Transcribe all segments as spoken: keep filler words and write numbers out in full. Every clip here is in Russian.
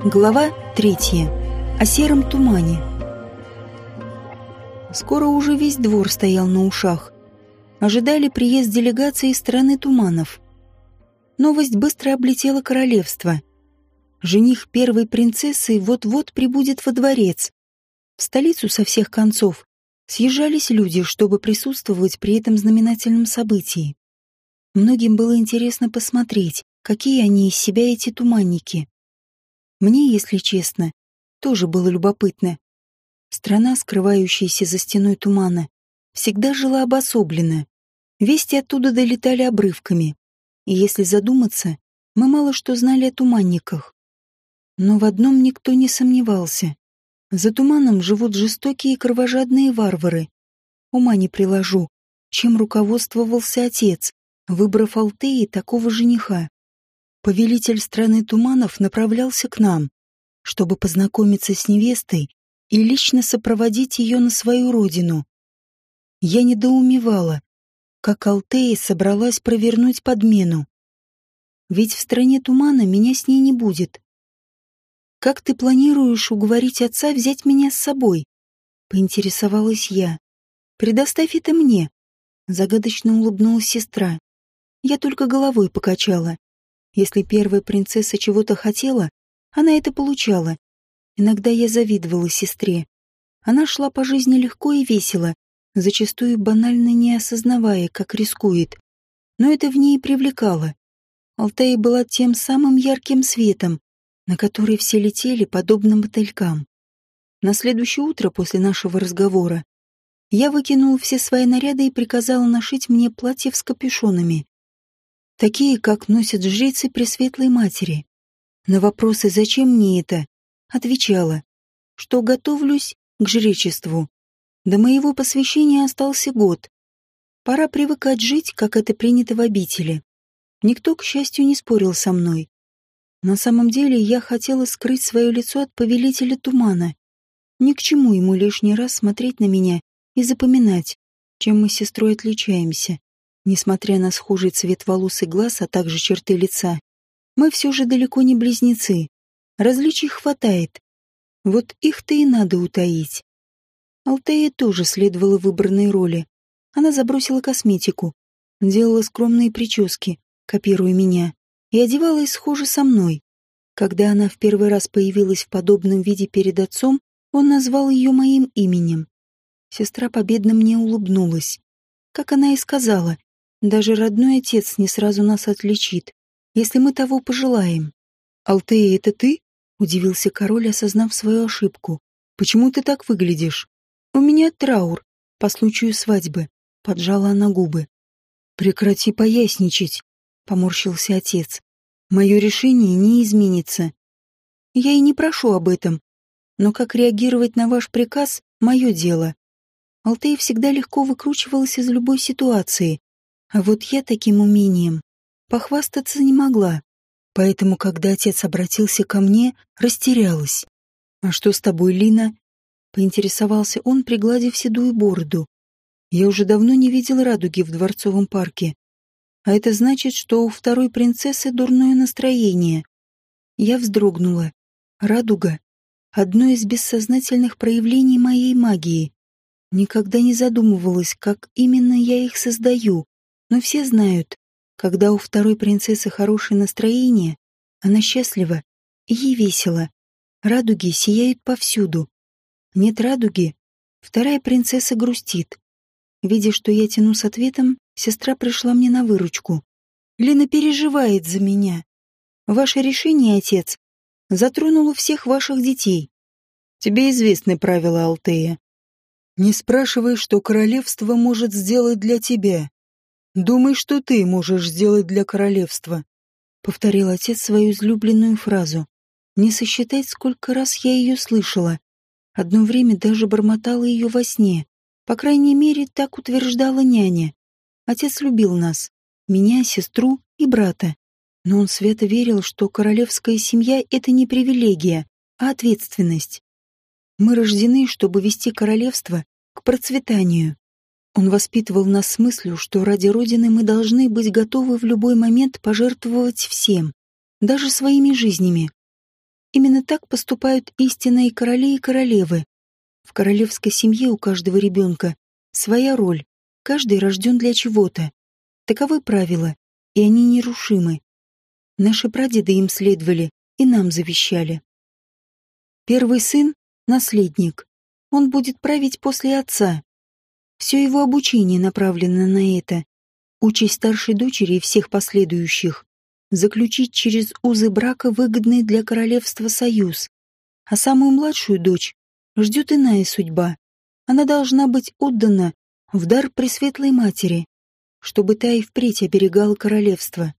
Глава третья. О сером тумане. Скоро уже весь двор стоял на ушах. Ожидали приезд делегации из страны туманов. Новость быстро облетела королевство. Жених первой принцессы вот-вот прибудет во дворец. В столицу со всех концов съезжались люди, чтобы присутствовать при этом знаменательном событии. Многим было интересно посмотреть, какие они из себя эти туманники. Мне, если честно, тоже было любопытно. Страна, скрывающаяся за стеной тумана, всегда жила обособленно. Вести оттуда долетали обрывками. И если задуматься, мы мало что знали о туманниках. Но в одном никто не сомневался. За туманом живут жестокие и кровожадные варвары. Ума не приложу, чем руководствовался отец, выбрав Алтеи такого жениха. Повелитель страны туманов направлялся к нам, чтобы познакомиться с невестой и лично сопроводить ее на свою родину. Я недоумевала, как Алтея собралась провернуть подмену. Ведь в стране тумана меня с ней не будет. «Как ты планируешь уговорить отца взять меня с собой?» — поинтересовалась я. «Предоставь это мне», — загадочно улыбнулась сестра. Я только головой покачала. Если первая принцесса чего-то хотела, она это получала. Иногда я завидовала сестре. Она шла по жизни легко и весело, зачастую банально не осознавая, как рискует. Но это в ней привлекало. Алтея была тем самым ярким светом, на который все летели, подобно мотылькам. На следующее утро после нашего разговора я выкинула все свои наряды и приказала нашить мне платье с капюшонами. Такие, как носят жрицы Пресветлой Матери. На вопросы «зачем мне это?» отвечала, что готовлюсь к жречеству. До моего посвящения остался год. Пора привыкать жить, как это принято в обители. Никто, к счастью, не спорил со мной. На самом деле я хотела скрыть свое лицо от повелителя тумана. Ни к чему ему лишний раз смотреть на меня и запоминать, чем мы с сестрой отличаемся. Несмотря на схожий цвет волос и глаз, а также черты лица, мы все же далеко не близнецы. Различий хватает. Вот их-то и надо утаить. Алтея тоже следовала выбранной роли. Она забросила косметику, делала скромные прически, копируя меня, и одевалась схоже со мной. Когда она в первый раз появилась в подобном виде перед отцом, он назвал ее моим именем. Сестра победно мне улыбнулась. Как она и сказала, даже родной отец не сразу нас отличит, если мы того пожелаем. «Алтея, это ты?» — удивился король, осознав свою ошибку. «Почему ты так выглядишь?» «У меня траур по случаю свадьбы», — поджала она губы. «Прекрати поясничать», — поморщился отец. «Мое решение не изменится. Я и не прошу об этом, но как реагировать на ваш приказ — мое дело». Алтея всегда легко выкручивалась из любой ситуации, а вот я таким умением похвастаться не могла. Поэтому, когда отец обратился ко мне, растерялась. «А что с тобой, Лина?» — поинтересовался он, пригладив седую бороду. «Я уже давно не видел радуги в дворцовом парке. А это значит, что у второй принцессы дурное настроение». Я вздрогнула. Радуга — одно из бессознательных проявлений моей магии. Никогда не задумывалась, как именно я их создаю, но все знают, когда у второй принцессы хорошее настроение, она счастлива и ей весело. Радуги сияют повсюду. Нет радуги, вторая принцесса грустит. Видя, что я тяну с ответом, сестра пришла мне на выручку. «Лина переживает за меня. Ваше решение, отец, затронуло всех ваших детей. Тебе известны правила, Алтея. Не спрашивай, что королевство может сделать для тебя. Думай, что ты можешь сделать для королевства», — повторил отец свою излюбленную фразу. Не сосчитать, сколько раз я ее слышала. Одно время даже бормотала ее во сне. По крайней мере, так утверждала няня. Отец любил нас, меня, сестру и брата. Но он свято верил, что королевская семья — это не привилегия, а ответственность. Мы рождены, чтобы вести королевство к процветанию. Он воспитывал нас с мыслью, что ради Родины мы должны быть готовы в любой момент пожертвовать всем, даже своими жизнями. Именно так поступают истинные короли и королевы. В королевской семье у каждого ребенка своя роль, каждый рожден для чего-то. Таковы правила, и они нерушимы. Наши прадеды им следовали и нам завещали. Первый сын — наследник. Он будет править после отца. Все его обучение направлено на это. Участь старшей дочери и всех последующих — заключить через узы брака выгодный для королевства союз. А самую младшую дочь ждет иная судьба. Она должна быть отдана в дар Пресветлой Матери, чтобы та и впредь оберегала королевство.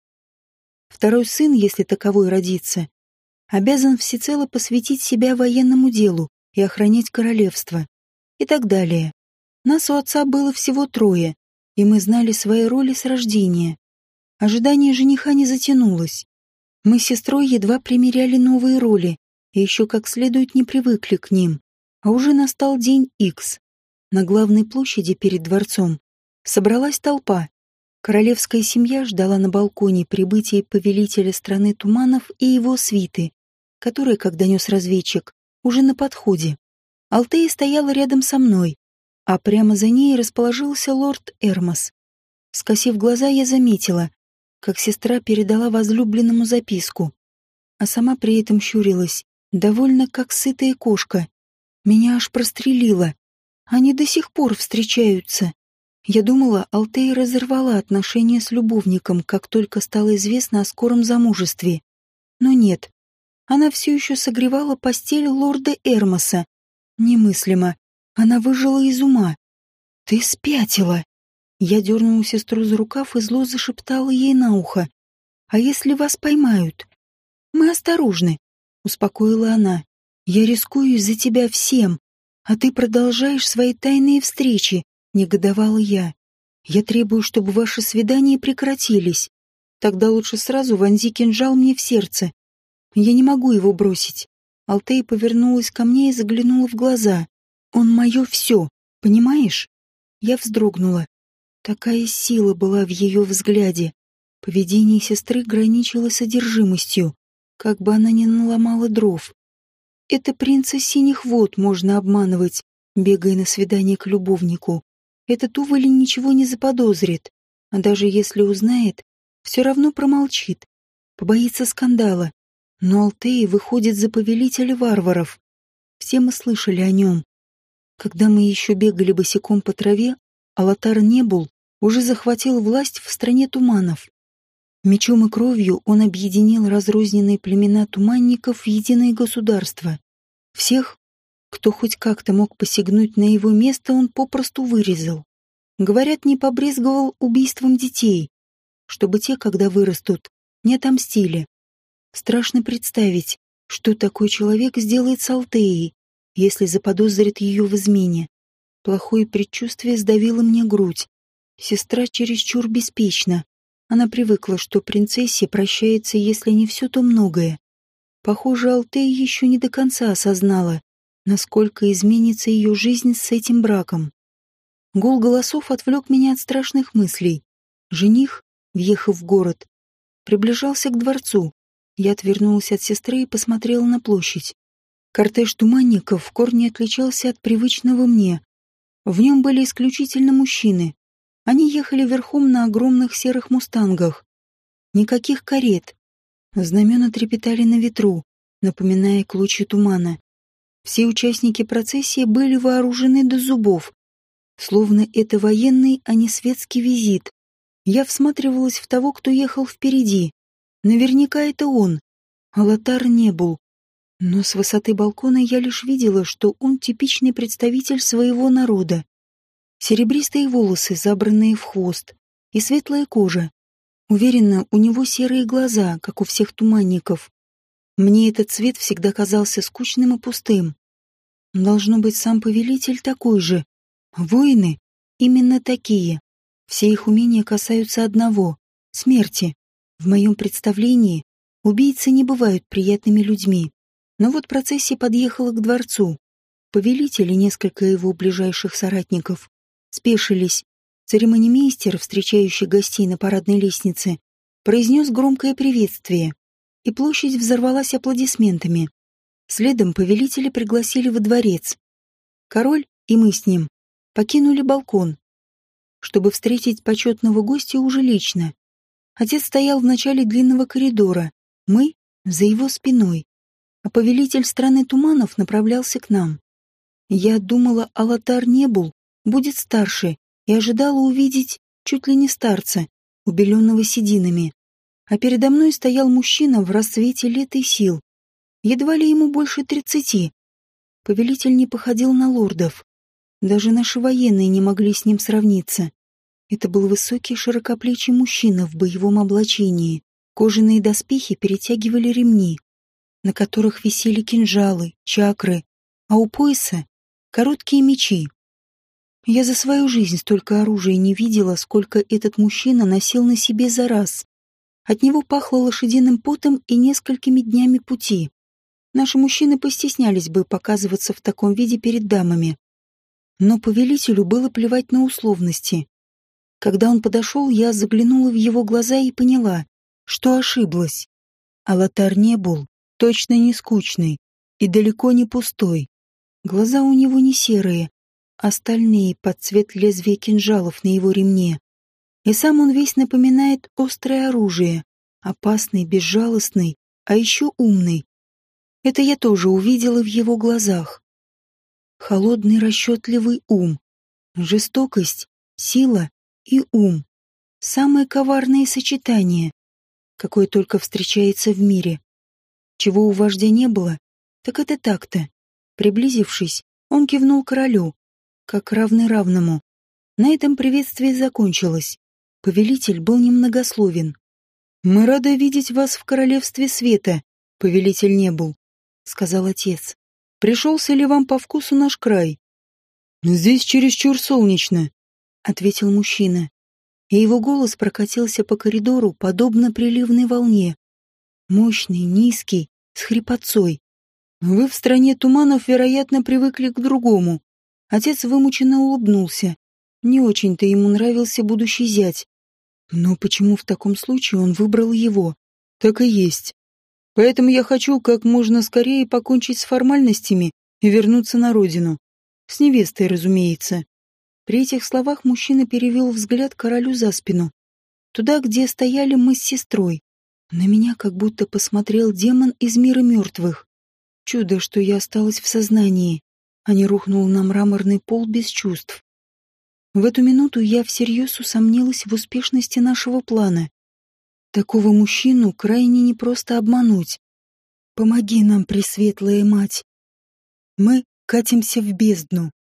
Второй сын, если таковой родится, обязан всецело посвятить себя военному делу и охранять королевство. И так далее. Нас у отца было всего трое, и мы знали свои роли с рождения. Ожидание жениха не затянулось. Мы с сестрой едва примеряли новые роли, и еще как следует не привыкли к ним. А уже настал день Икс. На главной площади перед дворцом собралась толпа. Королевская семья ждала на балконе прибытия повелителя страны туманов и его свиты, который, как донес разведчик, уже на подходе. Алтея стояла рядом со мной, а прямо за ней расположился лорд Эрмос. Скосив глаза, я заметила, как сестра передала возлюбленному записку, а сама при этом щурилась, довольно как сытая кошка. Меня аж прострелило. Они до сих пор встречаются. Я думала, Алтея разорвала отношения с любовником, как только стало известно о скором замужестве. Но нет. Она все еще согревала постель лорда Эрмоса. Немыслимо. Она выжила из ума. «Ты спятила!» Я дернула сестру за рукав и зло зашептала ей на ухо. «А если вас поймают?» «Мы осторожны», — успокоила она. «Я рискую из-за тебя всем, а ты продолжаешь свои тайные встречи», — негодовала я. «Я требую, чтобы ваши свидания прекратились. Тогда лучше сразу вонзи кинжал мне в сердце. Я не могу его бросить». Алтея повернулась ко мне и заглянула в глаза. «Он мое все, понимаешь?» Я вздрогнула. Такая сила была в ее взгляде. Поведение сестры граничило с одержимостью, как бы она ни наломала дров. Это принца синих вод можно обманывать, бегая на свидание к любовнику. Этот уволень ничего не заподозрит, а даже если узнает, все равно промолчит, побоится скандала. Но Алтея выходит за повелителя варваров. Все мы слышали о нем. Когда мы еще бегали босиком по траве, Алатар Небул уже захватил власть в стране туманов. Мечом и кровью он объединил разрозненные племена туманников в единое государство. Всех, кто хоть как-то мог посягнуть на его место, он попросту вырезал. Говорят, не побрезговал убийством детей, чтобы те, когда вырастут, не отомстили. Страшно представить, что такой человек сделает с Алтеей, если заподозрит ее в измене. Плохое предчувствие сдавило мне грудь. Сестра чересчур беспечна. Она привыкла, что принцессе прощается, если не все, то многое. Похоже, Алтея еще не до конца осознала, насколько изменится ее жизнь с этим браком. Гул голосов отвлек меня от страшных мыслей. Жених, въехав в город, приближался к дворцу. Я отвернулась от сестры и посмотрела на площадь. Кортеж туманников в корне отличался от привычного мне. В нем были исключительно мужчины. Они ехали верхом на огромных серых мустангах. Никаких карет. Знамена трепетали на ветру, напоминая клочья тумана. Все участники процессии были вооружены до зубов. Словно это военный, а не светский визит. Я всматривалась в того, кто ехал впереди. Наверняка это он. Алатар Небул. Но с высоты балкона я лишь видела, что он типичный представитель своего народа. Серебристые волосы, забранные в хвост, и светлая кожа. Уверена, у него серые глаза, как у всех туманников. Мне этот цвет всегда казался скучным и пустым. Должно быть, сам повелитель такой же. Воины именно такие. Все их умения касаются одного — смерти. В моем представлении убийцы не бывают приятными людьми. Но вот процессия подъехала к дворцу. Повелитель и несколько его ближайших соратников спешились. Церемонимейстер, встречающий гостей на парадной лестнице, произнес громкое приветствие, и площадь взорвалась аплодисментами. Следом повелителя пригласили во дворец. Король и мы с ним покинули балкон, чтобы встретить почетного гостя уже лично. Отец стоял в начале длинного коридора, мы — за его спиной, а повелитель страны туманов направлялся к нам. Я думала, Алатар Небул будет старше и ожидала увидеть чуть ли не старца, убеленного сединами. А передо мной стоял мужчина в расцвете лет и сил. Едва ли ему больше тридцати. Повелитель не походил на лордов. Даже наши военные не могли с ним сравниться. Это был высокий широкоплечий мужчина в боевом облачении. Кожаные доспехи перетягивали ремни, на которых висели кинжалы, чакры, а у пояса — короткие мечи. Я за свою жизнь столько оружия не видела, сколько этот мужчина носил на себе за раз. От него пахло лошадиным потом и несколькими днями пути. Наши мужчины постеснялись бы показываться в таком виде перед дамами. Но повелителю было плевать на условности. Когда он подошел, я заглянула в его глаза и поняла, что ошиблась. Алатар Небул точно не скучный и далеко не пустой. Глаза у него не серые, а стальные под цвет лезвия кинжалов на его ремне. И сам он весь напоминает острое оружие, опасный, безжалостный, а еще умный. Это я тоже увидела в его глазах. Холодный, расчетливый ум, жестокость, сила и ум. Самое коварное сочетание, какое только встречается в мире. Чего у вождя не было, так это так-то. Приблизившись, он кивнул королю, как равный равному. На этом приветствие закончилось. Повелитель был немногословен. «Мы рады видеть вас в королевстве света, повелитель Небул», — сказал отец. «Пришелся ли вам по вкусу наш край?» «Здесь чересчур солнечно», — ответил мужчина. И его голос прокатился по коридору, подобно приливной волне. Мощный, низкий, с хрипотцой. «Вы в стране туманов, вероятно, привыкли к другому». Отец вымученно улыбнулся. Не очень-то ему нравился будущий зять. Но почему в таком случае он выбрал его? Так и есть. Поэтому я хочу как можно скорее покончить с формальностями и вернуться на родину. С невестой, разумеется. При этих словах мужчина перевел взгляд королю за спину. Туда, где стояли мы с сестрой. На меня как будто посмотрел демон из мира мертвых. Чудо, что я осталась в сознании, а не рухнула на мраморный пол без чувств. В эту минуту я всерьез усомнилась в успешности нашего плана. Такого мужчину крайне непросто обмануть. Помоги нам, Пресветлая Мать. Мы катимся в бездну.